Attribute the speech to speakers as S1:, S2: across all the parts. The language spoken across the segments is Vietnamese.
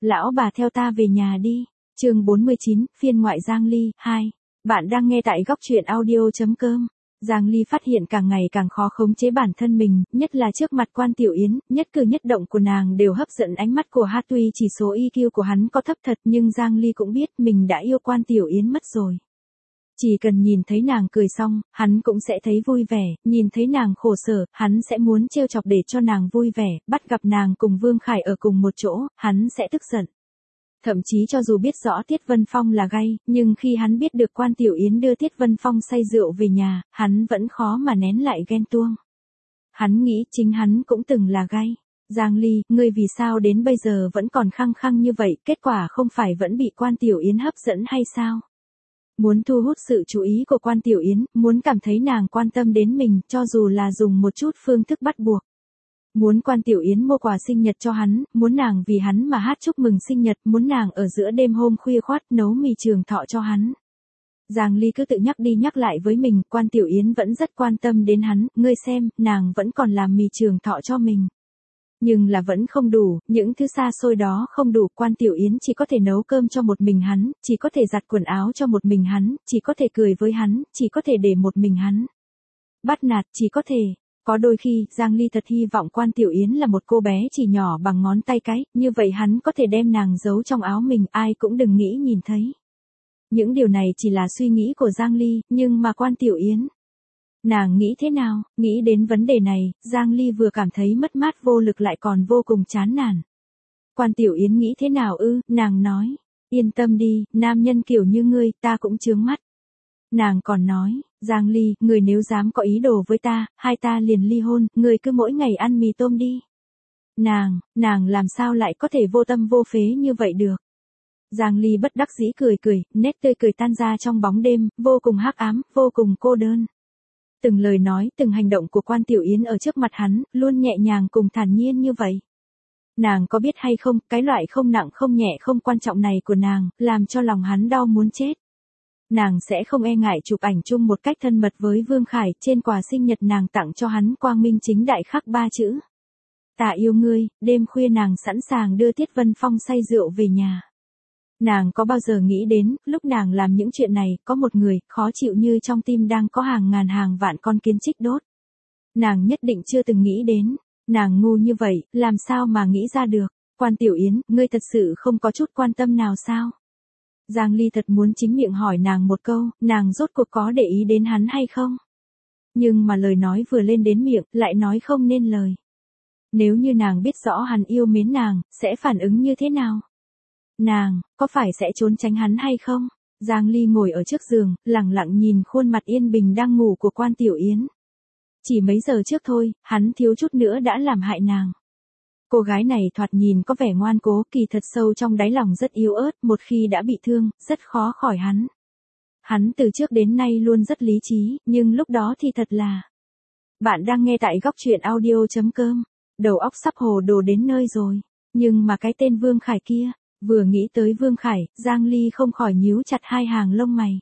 S1: lão bà theo ta về nhà đi. Chương 49, phiên ngoại Giang Ly, 2. Bạn đang nghe tại góc truyện audio.com. Giang Ly phát hiện càng ngày càng khó khống chế bản thân mình, nhất là trước mặt Quan Tiểu Yến, nhất cử nhất động của nàng đều hấp dẫn ánh mắt của hắn. Tuy chỉ số EQ của hắn có thấp thật nhưng Giang Ly cũng biết mình đã yêu Quan Tiểu Yến mất rồi. Chỉ cần nhìn thấy nàng cười xong, hắn cũng sẽ thấy vui vẻ, nhìn thấy nàng khổ sở, hắn sẽ muốn trêu chọc để cho nàng vui vẻ, bắt gặp nàng cùng Vương Khải ở cùng một chỗ, hắn sẽ tức giận. Thậm chí cho dù biết rõ Tiết Vân Phong là gay, nhưng khi hắn biết được Quan Tiểu Yến đưa Tiết Vân Phong say rượu về nhà, hắn vẫn khó mà nén lại ghen tuông. Hắn nghĩ chính hắn cũng từng là gay. Giang Ly, ngươi vì sao đến bây giờ vẫn còn khăng khăng như vậy, kết quả không phải vẫn bị Quan Tiểu Yến hấp dẫn hay sao? Muốn thu hút sự chú ý của Quan Tiểu Yến, muốn cảm thấy nàng quan tâm đến mình, cho dù là dùng một chút phương thức bắt buộc. Muốn Quan Tiểu Yến mua quà sinh nhật cho hắn, muốn nàng vì hắn mà hát chúc mừng sinh nhật, muốn nàng ở giữa đêm hôm khuya khoắt nấu mì trường thọ cho hắn. Giang Ly cứ tự nhắc đi nhắc lại với mình, Quan Tiểu Yến vẫn rất quan tâm đến hắn, ngươi xem, nàng vẫn còn làm mì trường thọ cho mình. Nhưng là vẫn không đủ, những thứ xa xôi đó không đủ, Quan Tiểu Yến chỉ có thể nấu cơm cho một mình hắn, chỉ có thể giặt quần áo cho một mình hắn, chỉ có thể cười với hắn, chỉ có thể để một mình hắn. Bắt nạt chỉ có thể. Có đôi khi, Giang Ly thật hy vọng Quan Tiểu Yến là một cô bé chỉ nhỏ bằng ngón tay cái, như vậy hắn có thể đem nàng giấu trong áo mình, ai cũng đừng nghĩ nhìn thấy. Những điều này chỉ là suy nghĩ của Giang Ly, nhưng mà Quan Tiểu Yến, nàng nghĩ thế nào? Nghĩ đến vấn đề này, Giang Ly vừa cảm thấy mất mát vô lực lại còn vô cùng chán nản. Quan Tiểu Yến nghĩ thế nào ư? Nàng nói, yên tâm đi, nam nhân kiểu như ngươi, ta cũng chướng mắt. Nàng còn nói, Giang Ly, người nếu dám có ý đồ với ta, hai ta liền ly hôn, người cứ mỗi ngày ăn mì tôm đi. Nàng làm sao lại có thể vô tâm vô phế như vậy được? Giang Ly bất đắc dĩ cười cười, nét tươi cười tan ra trong bóng đêm, vô cùng hắc ám, vô cùng cô đơn. Từng lời nói, từng hành động của Quan Tiểu Yến ở trước mặt hắn, luôn nhẹ nhàng cùng thản nhiên như vậy. Nàng có biết hay không, cái loại không nặng không nhẹ không quan trọng này của nàng, làm cho lòng hắn đau muốn chết. Nàng sẽ không e ngại chụp ảnh chung một cách thân mật với Vương Khải, trên quà sinh nhật nàng tặng cho hắn quang minh chính đại khắc 3 chữ. Ta yêu ngươi, đêm khuya nàng sẵn sàng đưa Tiết Vân Phong say rượu về nhà. Nàng có bao giờ nghĩ đến, lúc nàng làm những chuyện này, có một người, khó chịu như trong tim đang có hàng ngàn hàng vạn con kiến chích đốt. Nàng nhất định chưa từng nghĩ đến, nàng ngu như vậy, làm sao mà nghĩ ra được. Quan Tiểu Yến, ngươi thật sự không có chút quan tâm nào sao? Giang Ly thật muốn chính miệng hỏi nàng một câu, nàng rốt cuộc có để ý đến hắn hay không? Nhưng mà lời nói vừa lên đến miệng, lại nói không nên lời. Nếu như nàng biết rõ hắn yêu mến nàng, sẽ phản ứng như thế nào? Nàng, có phải sẽ trốn tránh hắn hay không? Giang Ly ngồi ở trước giường, lặng lặng nhìn khuôn mặt yên bình đang ngủ của Quan Tiểu Yến. Chỉ mấy giờ trước thôi, hắn thiếu chút nữa đã làm hại nàng. Cô gái này thoạt nhìn có vẻ ngoan cố, kỳ thật sâu trong đáy lòng rất yếu ớt, một khi đã bị thương, rất khó khỏi hắn. Hắn từ trước đến nay luôn rất lý trí, nhưng lúc đó thì thật là. Bạn đang nghe tại góc truyện audio.com. Đầu óc sắp hồ đồ đến nơi rồi. Nhưng mà cái tên Vương Khải kia, vừa nghĩ tới Vương Khải, Giang Ly không khỏi nhíu chặt hai hàng lông mày.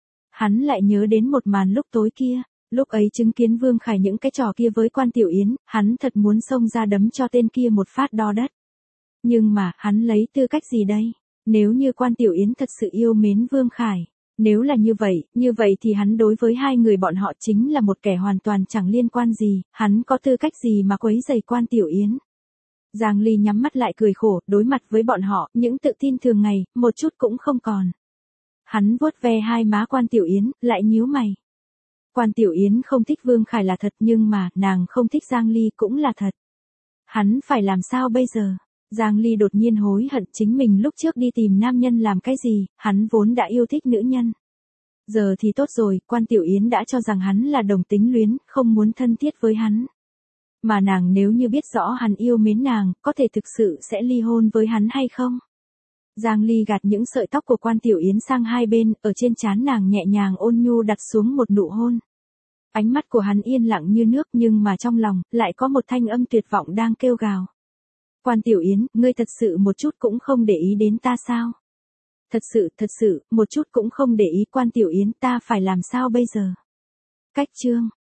S1: Hắn lại nhớ đến một màn lúc tối kia. Lúc ấy chứng kiến Vương Khải những cái trò kia với Quan Tiểu Yến, hắn thật muốn xông ra đấm cho tên kia một phát đo đất. Nhưng mà, hắn lấy tư cách gì đây? Nếu như Quan Tiểu Yến thật sự yêu mến Vương Khải, nếu là như vậy thì hắn đối với hai người bọn họ chính là một kẻ hoàn toàn chẳng liên quan gì, hắn có tư cách gì mà quấy rầy Quan Tiểu Yến? Giang Ly nhắm mắt lại cười khổ, đối mặt với bọn họ, những tự tin thường ngày, một chút cũng không còn. Hắn vuốt ve hai má Quan Tiểu Yến, lại nhíu mày. Quan Tiểu Yến không thích Vương Khải là thật nhưng mà, nàng không thích Giang Ly cũng là thật. Hắn phải làm sao bây giờ? Giang Ly đột nhiên hối hận chính mình lúc trước đi tìm nam nhân làm cái gì, hắn vốn đã yêu thích nữ nhân. Giờ thì tốt rồi, Quan Tiểu Yến đã cho rằng hắn là đồng tính luyến, không muốn thân thiết với hắn. Mà nàng nếu như biết rõ hắn yêu mến nàng, có thể thực sự sẽ ly hôn với hắn hay không? Giang Ly gạt những sợi tóc của Quan Tiểu Yến sang hai bên, ở trên trán nàng nhẹ nhàng ôn nhu đặt xuống một nụ hôn. Ánh mắt của hắn yên lặng như nước nhưng mà trong lòng, lại có một thanh âm tuyệt vọng đang kêu gào. Quan Tiểu Yến, ngươi thật sự một chút cũng không để ý đến ta sao? Thật sự, một chút cũng không để ý Quan Tiểu Yến, ta phải làm sao bây giờ? Cách chương.